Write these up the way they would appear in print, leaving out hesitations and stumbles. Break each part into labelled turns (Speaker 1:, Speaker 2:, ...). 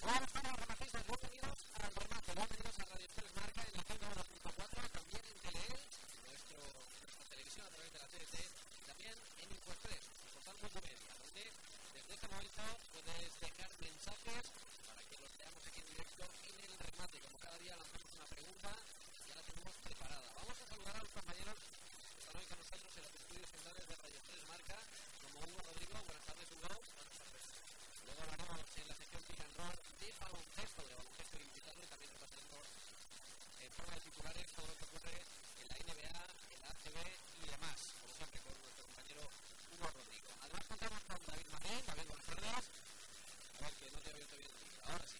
Speaker 1: Buenas tardes, rematistas. Bienvenidos al remate. Bienvenidos a Radio 3 Marca en la 101.4, también en Teleelch, nuestra televisión a través de la TDT, y también en Infoes 3, el portal multimedia, donde desde este momento puedes dejar mensajes para que los veamos aquí en directo en el remate. Como cada día lanzamos una pregunta y ya la tenemos preparada. Vamos a saludar a los compañeros que están hoy con nosotros en los estudios centrales de Radio 3 Marca, como Hugo Rodrigo. Buenas tardes, Hugo. Buenas tardes. Luego hablaremos en la sección pick and roll de baloncesto invitado, y también repasaremos en forma de titulares todo lo que ocurre en la NBA, en la ACB y demás, como siempre con nuestro compañero Hugo Rodrigo. Además contamos con David Marín. David, buenas tardes. A ver, que no te había oído bien. Ahora sí.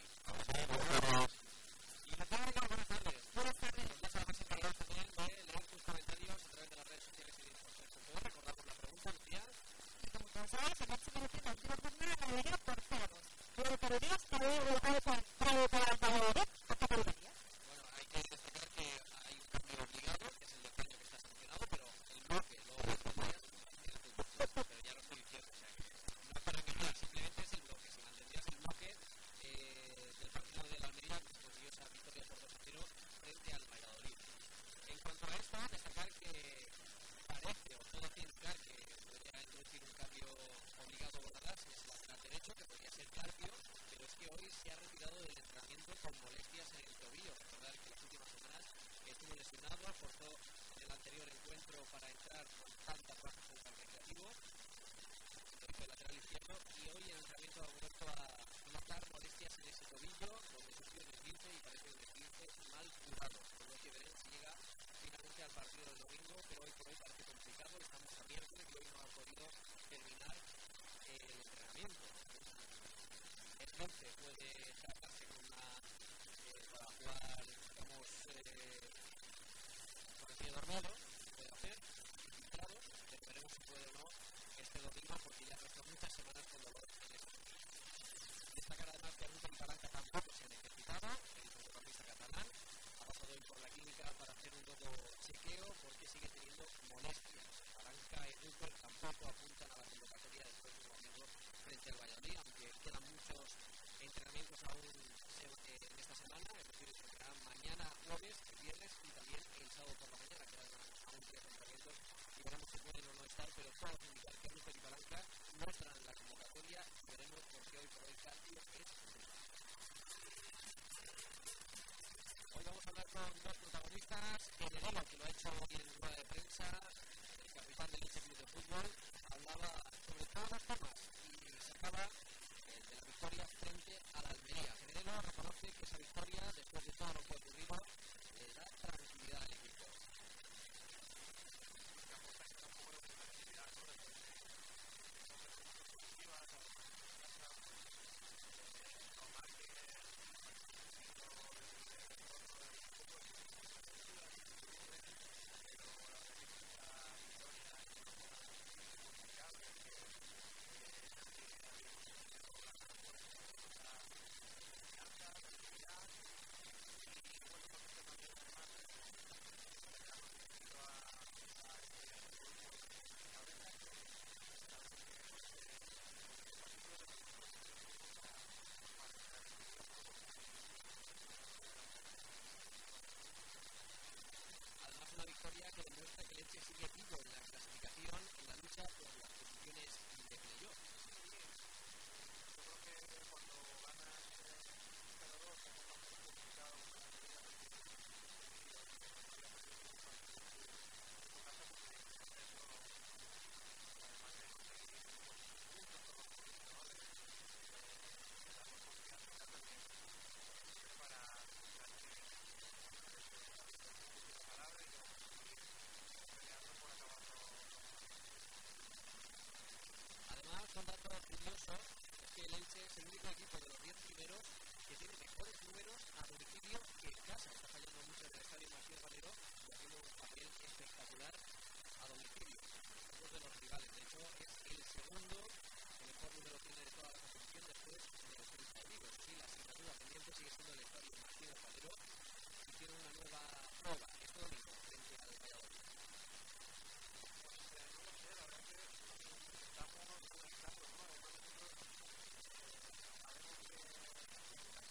Speaker 1: Y Natalia, buenas tardes. Buenas tardes. Ya sabemos encargados también de leer tus comentarios a través de las redes sociales y de Infoes. ¿Puedo recordar la pregunta, Lucía?
Speaker 2: Y como todos sabéis, el máximo de la última jornada la ganaría por 0-2. Luego categorías para el Valladolid a categorías.
Speaker 1: Bueno, hay que destacar que hay un cambio obligado, que es el del año que está sancionado, pero el bloque lo mantendrías en el fútbol. Pero ya lo estoy diciendo, o sea que no es para engañar, simplemente es el bloque. Si mantendrías el bloque del partido de la Almería, que se consiguió esa victoria por 2-0 frente al Valladolid. En cuanto a esto, destacar que parece, o todo hace indicar que podría introducir un cambio obligado Bordalás, es el lateral derecho, que podría ser Carpio, pero es que hoy se ha retirado del entrenamiento con molestias en el tobillo. Recordar que las últimas semanas estuvo lesionado, forzó en el anterior encuentro para entrar con tantas bajas contra el Recreativo, el lateral izquierdo, y hoy en el entrenamiento ha vuelto a notar molestias en ese tobillo, donde sufrió un esguince y parece un esguince mal curado, por lo que veremos si llega finalmente al partido del domingo, pero hoy por hoy parece complicado. Estamos a miércoles y hoy no ha podido terminar el entrenamiento. El 11 puede tratarse con para jugar, digamos, con el pie dormido, puede hacer, infiltrado, pero veremos si puede o no este domingo, porque ya ha pasado muchas semanas con dolor en esta zona. Destacar además que Ruta y Palanca tampoco se han ejercitado, el centrocampista catalán ha pasado hoy por la clínica para hacer un nuevo chequeo porque sigue teniendo molestias. Palanca y Rupert tampoco apuntan a la convocatoria del próximo domingo frente al Valladolid, aunque quedan muchos entrenamientos aún en esta semana, es decir, se entregarán mañana jueves, el viernes y también el sábado por la mañana. Quedan aún 3 entrenamientos y veremos si pueden o no estar, pero todo indicar que Rupert y Palanca no estarán en la convocatoria y veremos por qué hoy por hoy Carpio es. Hoy vamos a hablar con dos protagonistas. Generelo, que lo ha hecho hoy en rueda de prensa, el capitán del Elche Club de Fútbol, hablaba sobre todos los temas y sacaba el de la victoria frente a la Almería. Generelo reconoce que esa victoria, después de todo lo que ha ocurrido, le da tranquilidad al equipo. Que demuestra que el Elche sigue vivo en la clasificación, en la lucha por las posiciones de playoff. Yo creo que cuando ganas 0-2 es bastante complicado con la mayoría de los Además, un dato curioso es que el Elche es el único equipo de los 10 primeros que tiene mejores números a domicilio que en casa. Está fallando mucho en el estadio Martínez Valero y haciendo un papel espectacular a domicilio. Uno de los rivales, de hecho, es el segundo que mejor número tiene de toda la competición después del Celta de Vigo. Sí, la asignatura pendiente sigue siendo el estadio Martínez Valero y tiene una nueva prueba este domingo frente al Valladolid. No lo sé, la verdad que estamos conectando, ¿no? Además nosotros sabemos que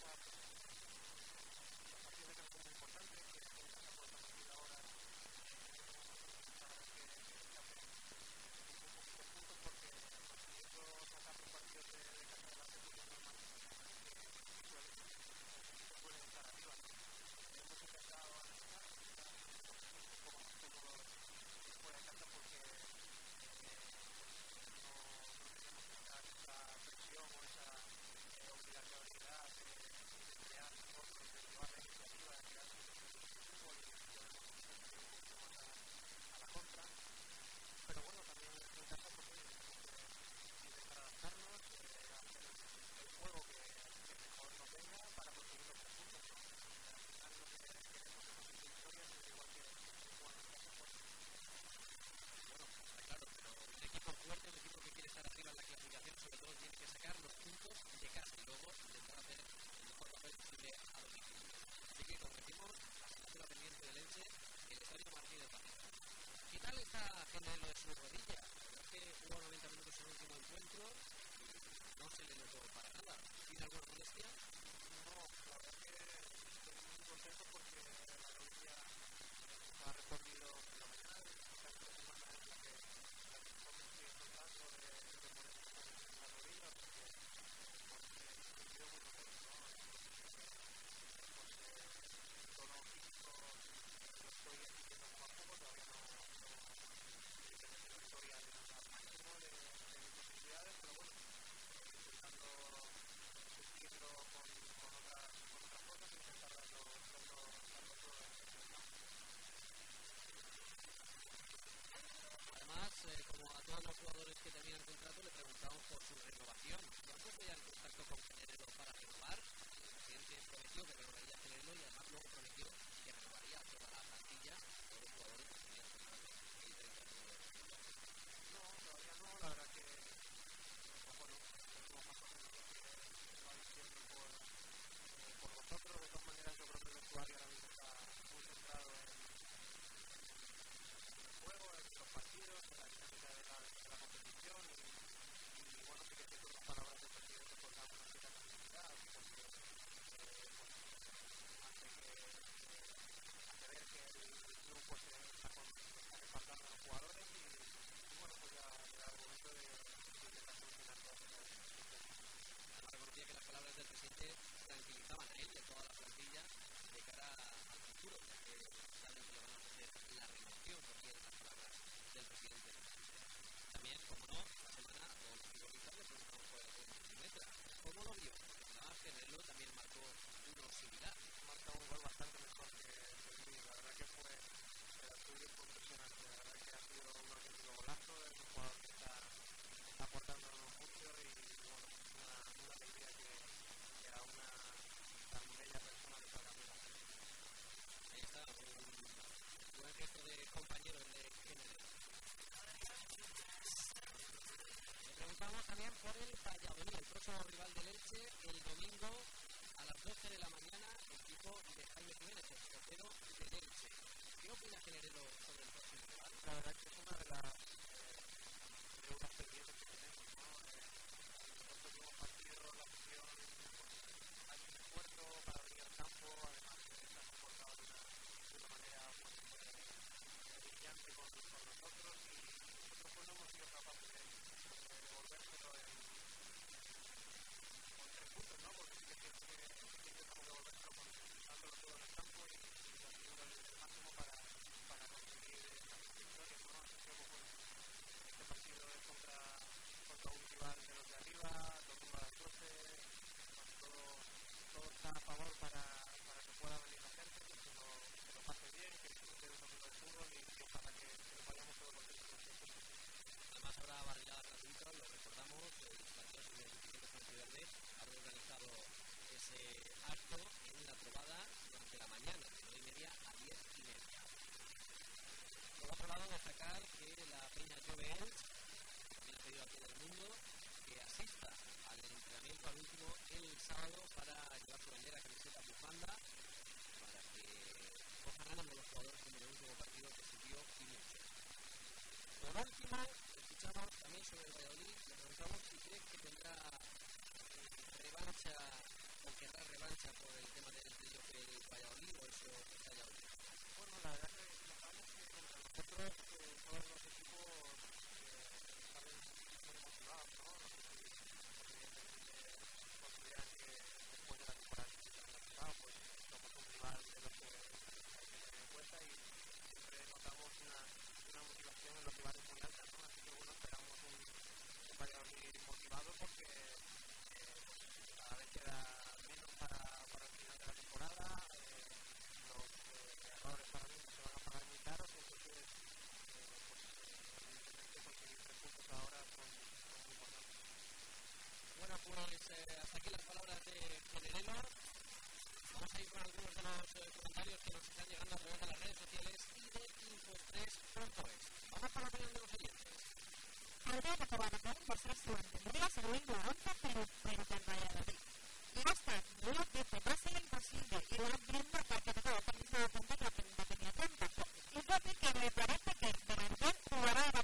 Speaker 1: con lo de su rodilla. La verdad es que jugó 90 minutos en el último encuentro y no se le notó para nada. ¿Tiene alguna molestia?
Speaker 3: No, la verdad es que estoy muy contento porque la rodilla ha respondido fenomenal. Esta semana es la que mejor me estoy encontrando de molestias en la rodilla, porque me he sentido muy contento, ¿no? Porque el tono físico lo estoy haciendo poco a poco, todavía no estoy al máximo de mis posibilidades, pero bueno, intentando suplirlo con otras cosas y intentar darlo todo
Speaker 1: Además, como a todos los jugadores que terminan contrato, le preguntamos por su renovación. ¿Cuántos ya en contacto con Generelo para renovar? El presidente prometió que renovaría a Generelo y además luego prometió que renovaría a toda la plantilla, todos los jugadores que tenían contrato el 31 de octubre.
Speaker 3: No, todavía no, la verdad que pues bueno, tenemos más o menos lo que va diciendo por vosotros. De todas maneras, yo creo que el vestuario ahora mismo está muy centrado en el juego, en los partidos, en la dinámica de la competición y bueno, sí que es cierto que las palabras del presidente pues dan una cierta tranquilidad porque hace ver que el club pues está respaldando a los jugadores y bueno, pues ya era el momento de intentar solucionar todas esas situaciones.
Speaker 1: Además, reconocía que las palabras del presidente tranquilizaban a él y a toda la plantilla de cara al futuro, ya que saben que le van a ofrecer la renovación, porque eran las palabras del presidente. También, como no, esta semana a todos los futbolistas le preguntamos por el Metra. ¿Cómo lo vio? Además, Generelo también marcó uno similar.
Speaker 3: Marca un gol bastante mejor que el mío, la verdad que fue impresionante, la verdad que ha sido un auténtico golazo, es un jugador que está aportándonos mucho y bueno, una alegría que a una tan bella persona le salga bien.
Speaker 1: Ahí está, un buen gesto de compañero el de Generelo. Le preguntamos también por el Valladolid, el próximo rival del Elche, el domingo a las 12 de la mañana, el equipo de Jaime Jiménez, el portero del Elche. ¿Qué opina Generelo sobre el próximo rival?
Speaker 3: La verdad que es una de las deudas pendientes que tenemos, ¿no? En los últimos partidos la afición ha hecho un esfuerzo para venir al campo, además se ha comportado de una manera brillante con nosotros y nosotros pues no hemos sido capaces de devolvérselo con 3 puntos, ¿no? Porque sí que es cierto que intentamos devolvérselo dándolo todo en el campo y haciendo el máximo para conseguir estas victorias, ¿no? Así que pues bueno, este partido es contra un rival de los de arriba, domingo a las 12, todo está a favor para que pueda venir la gente, que se lo pase bien, que disfrute de un domingo de fútbol y ojalá que nos vayamos todos los días con los tiempos.
Speaker 1: Además, habrá barricada gratuita, lo recordamos, el partido del Instituto de San Verde habrá organizado ese acto en la Trovada durante la mañana, de 9:30 a 10:30. Por otro lado, destacar que la Peña Jove Elche también ha pedido a todo el mundo que asista al entrenamiento al último el sábado para llevar su bandera, camiseta, bufanda, para que cojan ánimo los jugadores como en el último partido que se dio y mucho. Por último, escuchamos también sobre el Valladolid, le preguntamos si cree que tendrá revancha o querrá revancha por el tema del playoff del Valladolid o eso está ya olvidado.
Speaker 3: Bueno, la verdad que notamos que contra nosotros todos los equipos salen muy motivados, ¿no? No sé si evidentemente consideran que después de la temporada que se ha pasado, pues somos un rival de los que hay que tener en cuenta y siempre notamos una motivación en los rivales muy alta, ¿no? Así que bueno, esperamos un Valladolid motivado porque cada vez queda menos para el final de la temporada, los errores para mí se van a pagar muy caros, entonces evidentemente conseguir 3 puntos ahora son muy importantes.
Speaker 1: Bueno, pues hasta aquí las palabras de Generelo. Vamos a ir con algunos de los comentarios que nos están llegando a través de las redes sociales y de info3.es. Vamos con la opinión de los oyentes.
Speaker 2: Alberto Guadalajara mostró su entendido según la 11-0 frente al Valladolid. Y hasta no dice, va a ser imposible y lo viendo porque todo también se da cuenta que la pregunta tenía trampa. Y yo que me parece que Delantero jugará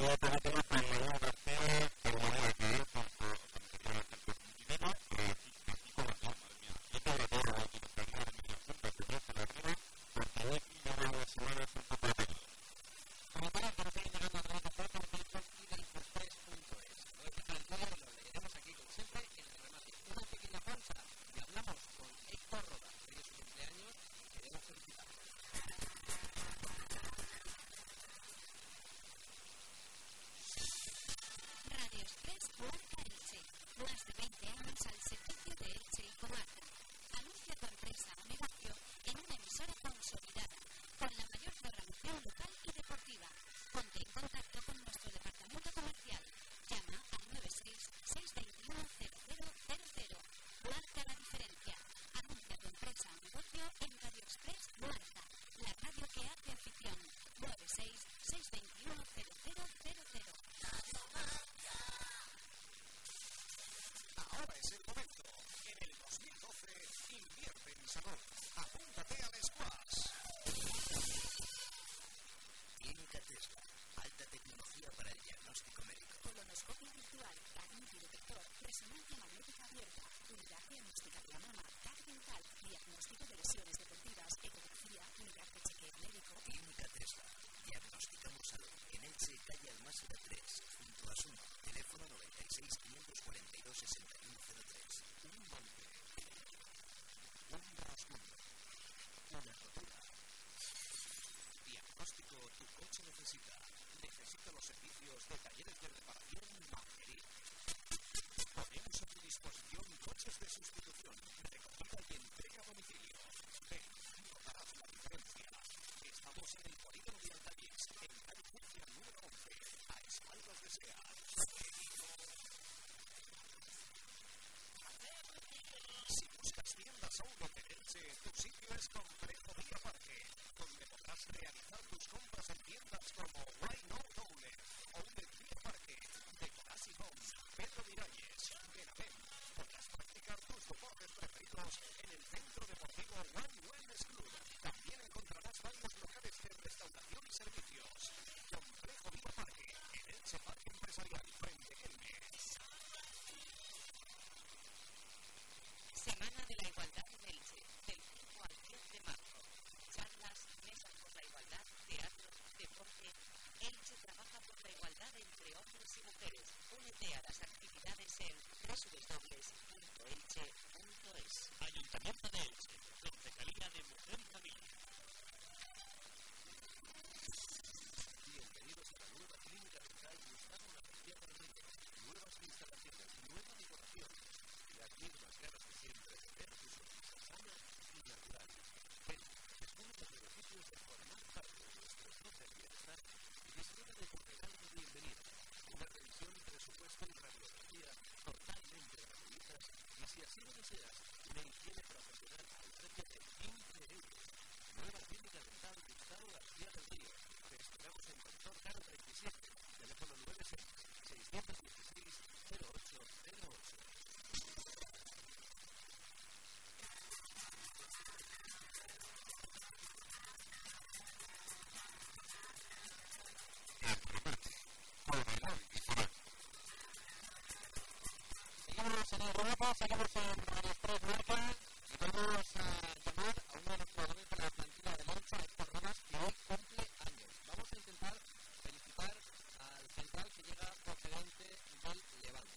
Speaker 1: Seguimos en Radio Express Marca y vamos a llamar a uno de los jugadores de la plantilla de Elche, Héctor Rodas, que hoy cumple años. Vamos a intentar felicitar al central que llega procedente del Levante.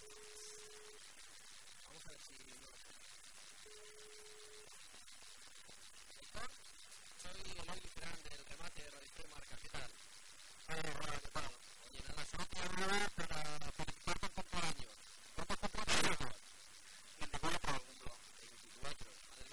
Speaker 1: Vamos a ver si lo Héctor, soy Eloy Licerán del remate de Radio Express Marca. ¿Qué tal? Hola, ¿qué tal? Oye, nada, solo te llamo para felicitar por cumpleaños. ¿Cuántos cumpleaños? 24. Madre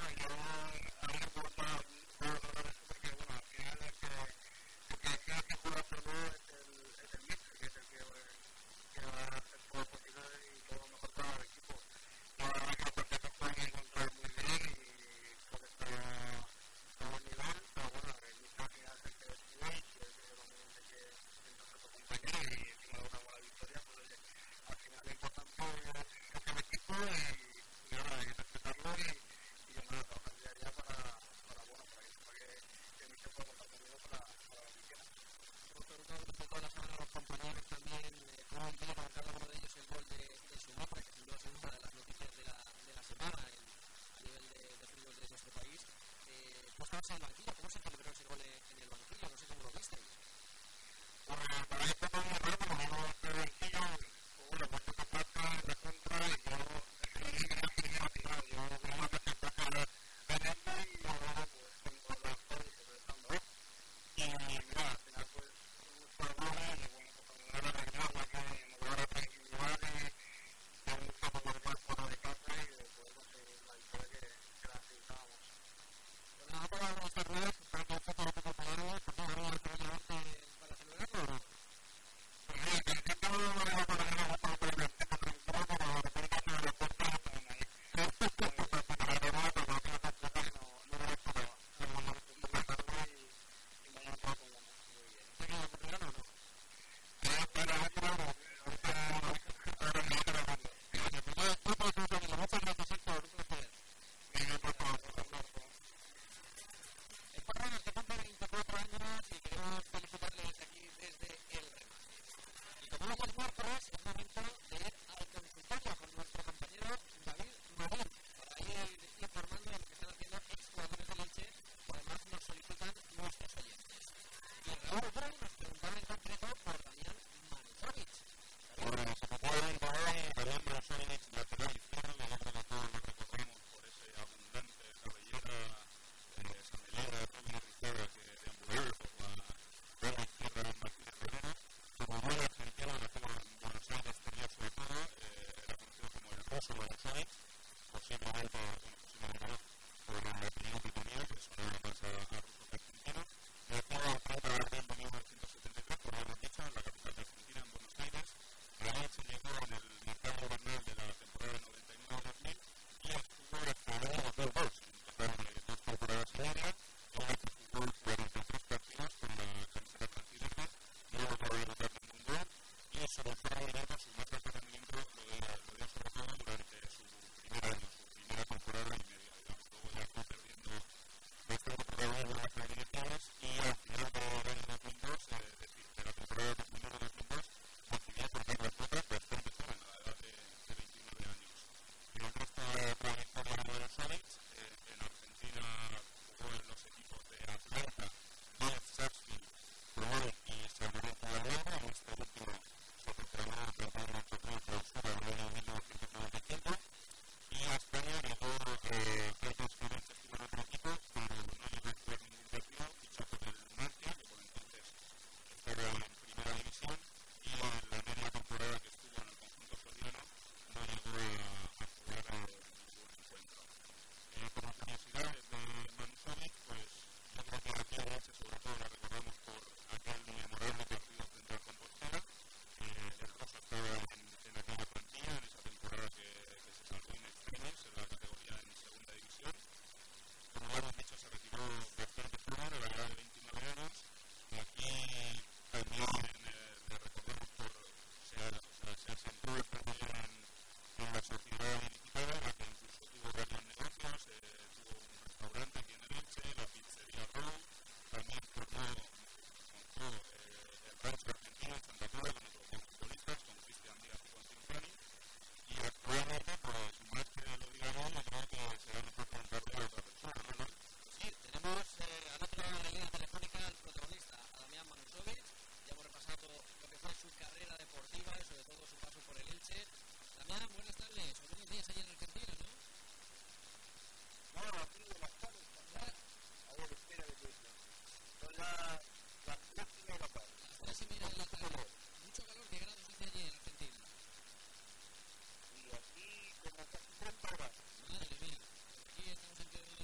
Speaker 1: Madre mía, aquí estamos en pleno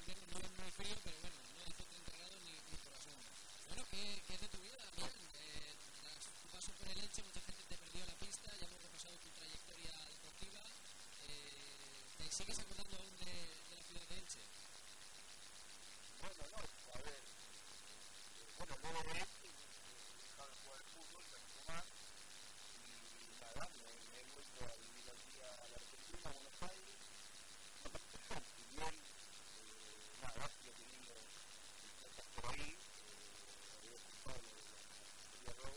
Speaker 1: sigues acordando aún de la ciudad de Elche?
Speaker 3: Bueno, no, a ver, bueno, luego de Elche, he dejado de jugar al fútbol, ya no más, y nada, me he vuelto a vivir aquí a la Argentina, a Buenos Aires, y bien, nada, sigo teniendo mis cosas por ahí, había ocupado lo de la Road,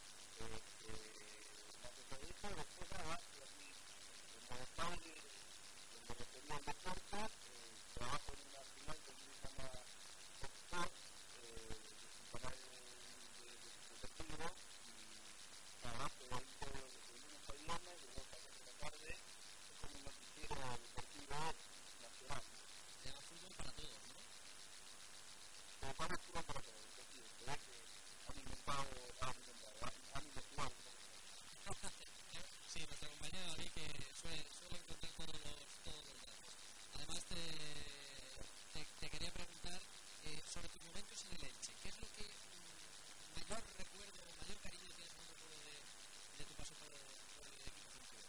Speaker 3: más allá de eso, después nada, estoy aquí en Buenos Aires, donde refería al deporte, trabajo en una final que se llama Foxport, que es un canal deportivo, y trabajo ahí todo de lunes a viernes, de 2 a 4 de la tarde, es como un noticiero deportivo nacional.
Speaker 1: Te da fútbol para todos, ¿no?
Speaker 3: Pero para fútbol para todos, es decir, se ve que han inventado un poco.
Speaker 1: Sí, nuestra compañera David que suele encontrar todos los datos. Además te quería preguntar sobre tus momentos en el Elche. ¿Qué es lo que mayor recuerdo o mayor cariño tienes cuando recuerdo de tu paso por el equipo central?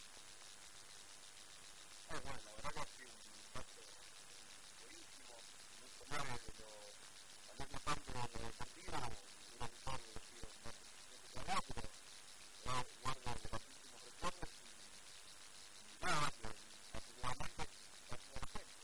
Speaker 3: Bueno, la verdad que ha sido un paso buenísimo, mucho más de lo, al mismo tanto de lo deportivo, hubiera gustado que hubiera sido más suficiente trabajo, pero guardo grandísimos recuerdos y nada, que particularmente pasó la gente.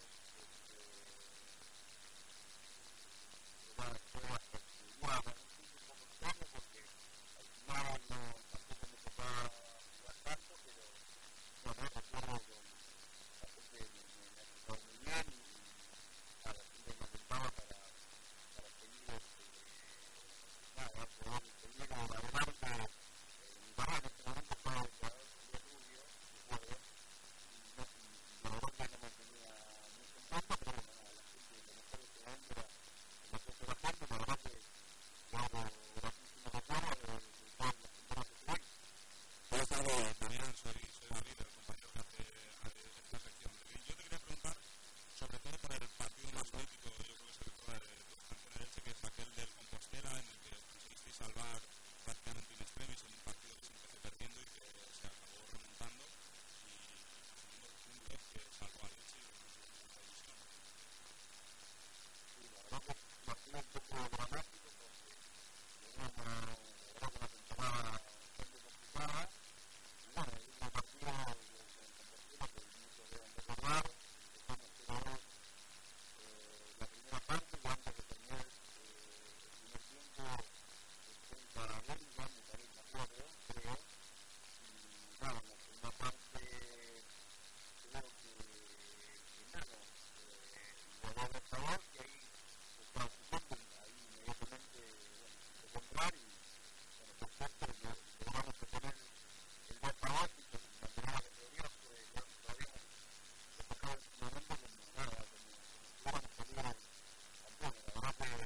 Speaker 3: Era todo hasta que igual, un poco extraño porque al final no, tampoco me tocaba jugar tanto, pero bueno, recuerdo con la gente me ha tratado muy bien y nada, siempre me alentaba para seguir nada, poder seguir adelante. Mi papá en este momento estaba declarado Julio Rubio, recuerdo, y la verdad que no me tenía muy contento, pero bueno, nada, la gente, lo mejor de ese momento era la gente de la gente, la verdad que guardo grandísimos recuerdos de todas las temporadas que tuve.
Speaker 4: Buenas tardes, Daniel, soy David, el compañero que hace esta sección. Yo te quería preguntar, sobre todo por el partido más mítico, yo creo que se recuerda de tu estancia en Elche, que es aquel del Compostela, en el que conseguisteis salvar prácticamente in extremis en un partido que se empezó perdiendo y que se acabó remontando y consiguiendo puntos que salvó al Elche y lo mantuvo en la división.
Speaker 3: Sí, la verdad que es un partido un poco dramático porque teníamos una temporada bastante complicada y bueno, el último partido con Compostela que muchos deben recordar, empezamos 0-2 la primera parte y antes de terminar el primer tiempo frente a Birmingham, me parece, me acuerdo, creo, y nada, en la segunda parte creo que menos igualó el marcador y ahí estaba jugando ahí inmediatamente bueno, quiso comprar y bueno, por suerte logramos obtener el marcador y con la primera categoría fue todavía se tocaba en su momento como nada, como si hubiéramos salido campeones. La verdad que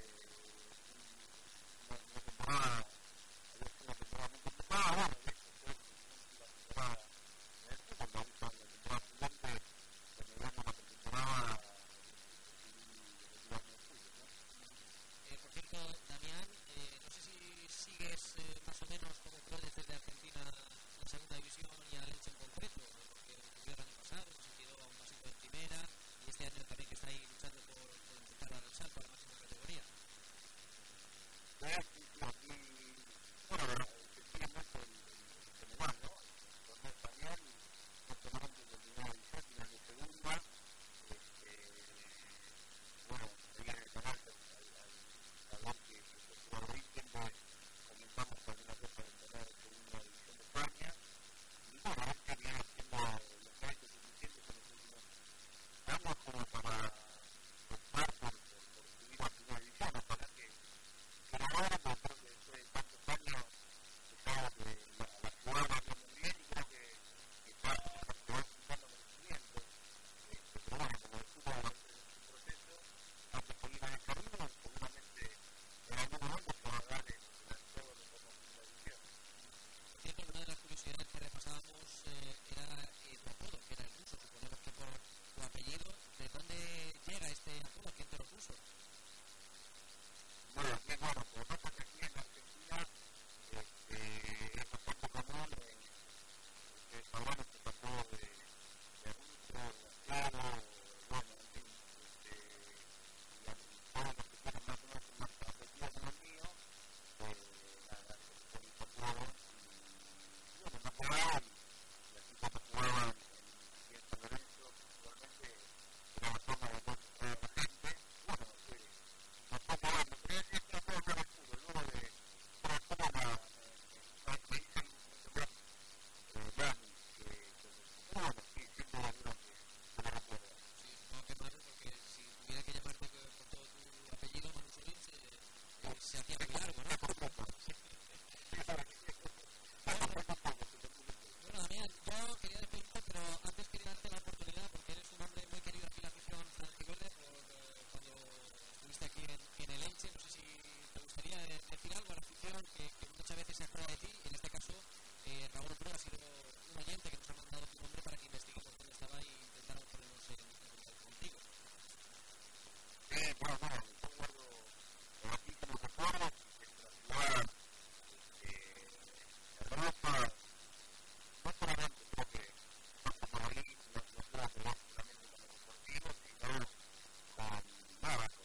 Speaker 3: una temporada había sido una temporada muy complicada, bueno, de hecho fue la temporada en el fútbol, la temporada siguiente cuando ganamos la pretemporada decidí retirarme del fútbol, ¿no?
Speaker 1: Por cierto, Damián, no sé si sigues más o menos como puedes desde Argentina la segunda división y al Elche en concreto, porque ocurrió el año pasado, que se quedó a un pasito de primera y este año también que está ahí luchando por intentar dar el salto a la máxima categoría.
Speaker 3: Sí, aquí, bueno, se sigue mucho el general, ¿no? El torneo español, no solamente de primera división, sino de segunda. Bueno, ahí en el canal, al saber que soy jugador ahí, siempre comentamos alguna cosa del torneo de segunda división de España. Y bueno, este viene haciendo los méritos suficientes en los últimos años como para optar por subir a primera división. Ojalá que pero ahora pues, creo que después de tantos años la jugada va muy bien y creo que se van juntando merecimientos. Pero bueno, como el fútbol es un proceso, hay que seguir en el camino y seguramente en algún momento se va a dar el todo lo que hemos la división.
Speaker 1: Por cierto, una de las curiosidades que repasábamos era tu apodo, que era el ruso, suponemos que por tu apellido. ¿De dónde llega este apodo? ¿Quién te lo puso?
Speaker 3: Bueno, lo que pasa es que aquí en Argentina es bastante común, ustedes sabrán este apodo de ruso, de
Speaker 1: sido un oyente que nos ha mandado tu nombre para que investiguemos dónde estaba y intentáramos ponernos en contacto contigo.
Speaker 3: Bueno, yo guardo aquí como recuerdo que nuestra ciudad hermosa, no solamente creo que pasa por ahí, no creo que va solamente con los deportivos, sino con nada, con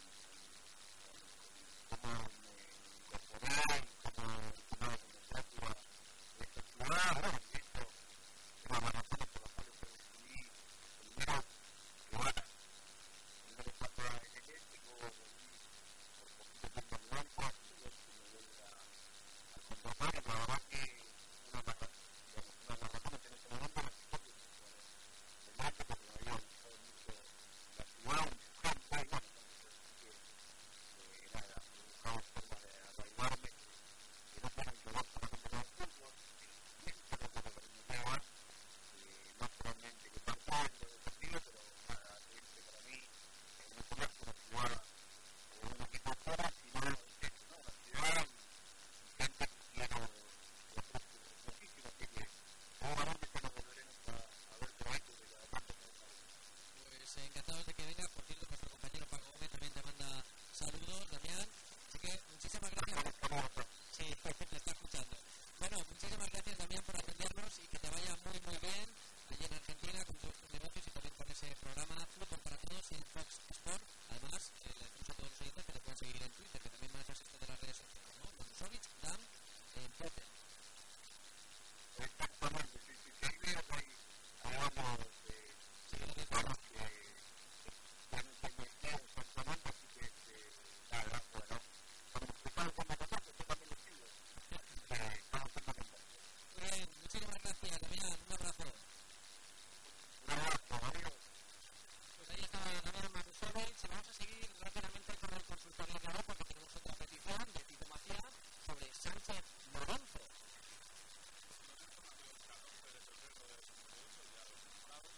Speaker 3: cómo me incorporé y cómo tomaba democrática de esta ciudad. Bueno, de hecho, una de las razones por las cuales yo decidí primero llevar primera etapa en el este, luego volví por poquito tiempo en Blanco, y luego me vuelve a contratar, y la verdad que una de las razones en ese momento era que yo del norte, porque me había gustado mucho la ciudad y su gente, y bueno, también yo nada, he buscado formas de arraigarme que no tienen que ver solamente con el fútbol, que es una cosa que me lleva, no solamente que parte del deportivo, pero nada, este para mí no es más que una ciudad o un equipo fuera, sino es eso, ¿no? Una ciudad y gente que quiero y aprecio muchísimo, así que seguramente que nos volveremos a ver por ahí, porque además me parece.
Speaker 1: Pues encantados de que venga. Por cierto, nuestro compañero Paco Gómez también te manda saludos, Damián. Así que muchísimas gracias. Sí, te está escuchando. Bueno, muchísimas gracias, Damián, por atendernos y que te vaya muy, muy bien allí en Argentina con tus negocios y también con ese programa Fútbol para Todos en Fox Sport. Además, le decimos a todos los oyentes que te pueden seguir en Twitter, que también manejas esto de las redes sociales, ¿no? Manusovic, Dan, en Twitter.
Speaker 3: Exactamente, sí, ahí veo que hay hablamos de personas que me estén exactamente, así que nada, bueno, cuando se sabe cómo pasar, yo también lo sigo, estamos siempre contentos.
Speaker 1: Muy bien, muchísimas gracias, Damián. Un abrazo.
Speaker 3: Un abrazo, amigos.
Speaker 1: Pues ahí estaba Damián Manusovic. Vamos a seguir rápidamente con el consultorio de ahora porque tenemos otra petición de Tito Macías sobre Sánchez Lorenzo.
Speaker 4: Lorenzo nació el 14 de febrero de 68, el día de los enamorados,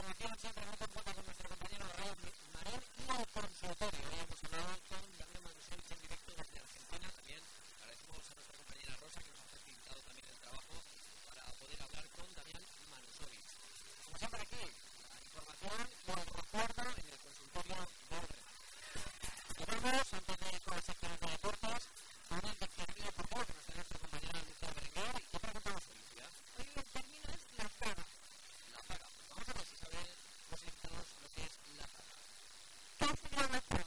Speaker 1: información siempre muy completa con nuestro compañero Raúl Marín y el consultorio. Hoy hemos hablado con Damián Manusovic en directo desde Argentina. También agradecemos a nuestra compañera Rosa que nos ha facilitado también el trabajo para poder hablar con Damián Manusovic. Como siempre aquí, la información nos recuerda en el consultorio del Real. Llegamos antes de todas las secciones de deportes con el diccionario deportivo que nos trae nuestra compañera Lucía Berenguer. ¿Y qué preguntamos hoy, Lucía?
Speaker 2: Hoy el término es la zaga.
Speaker 1: La zaga. Pues vamos a ver si saben los invitados lo que es la zaga.
Speaker 2: ¿Qué sería la zaga?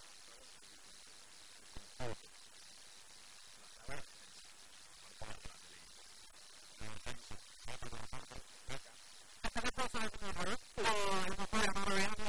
Speaker 2: Hasta que puede ser algún error, a lo mejor a lo mejor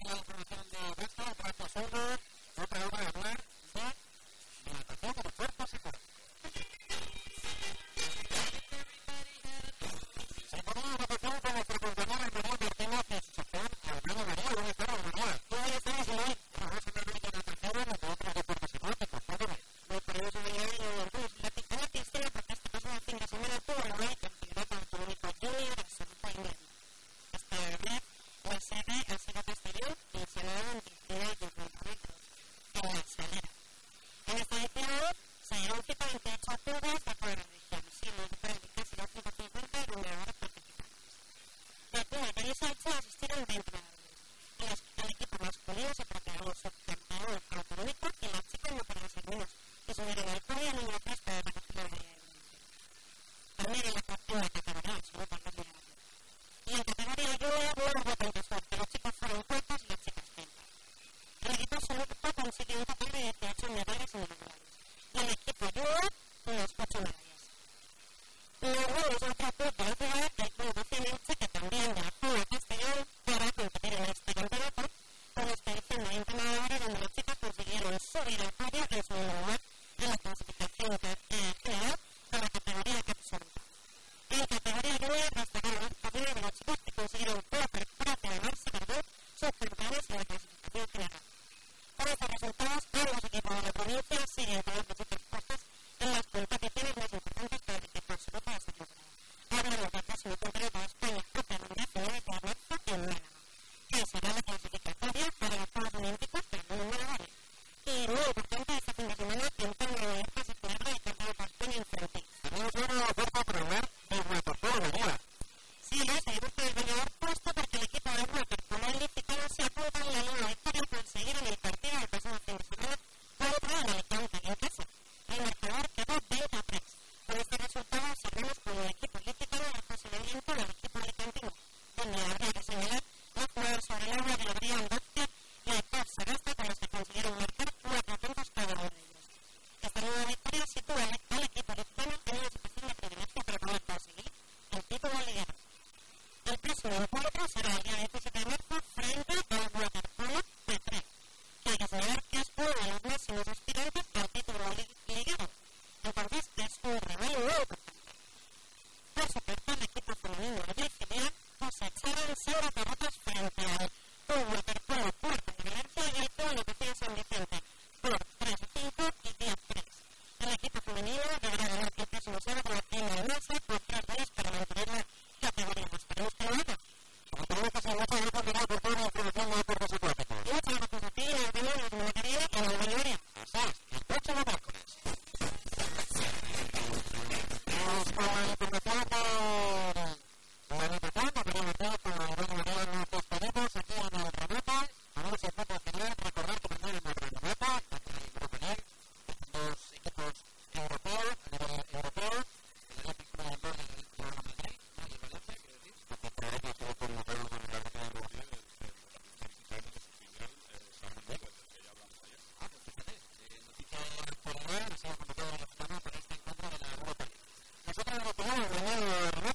Speaker 3: Nosotros nos tomamos mañana,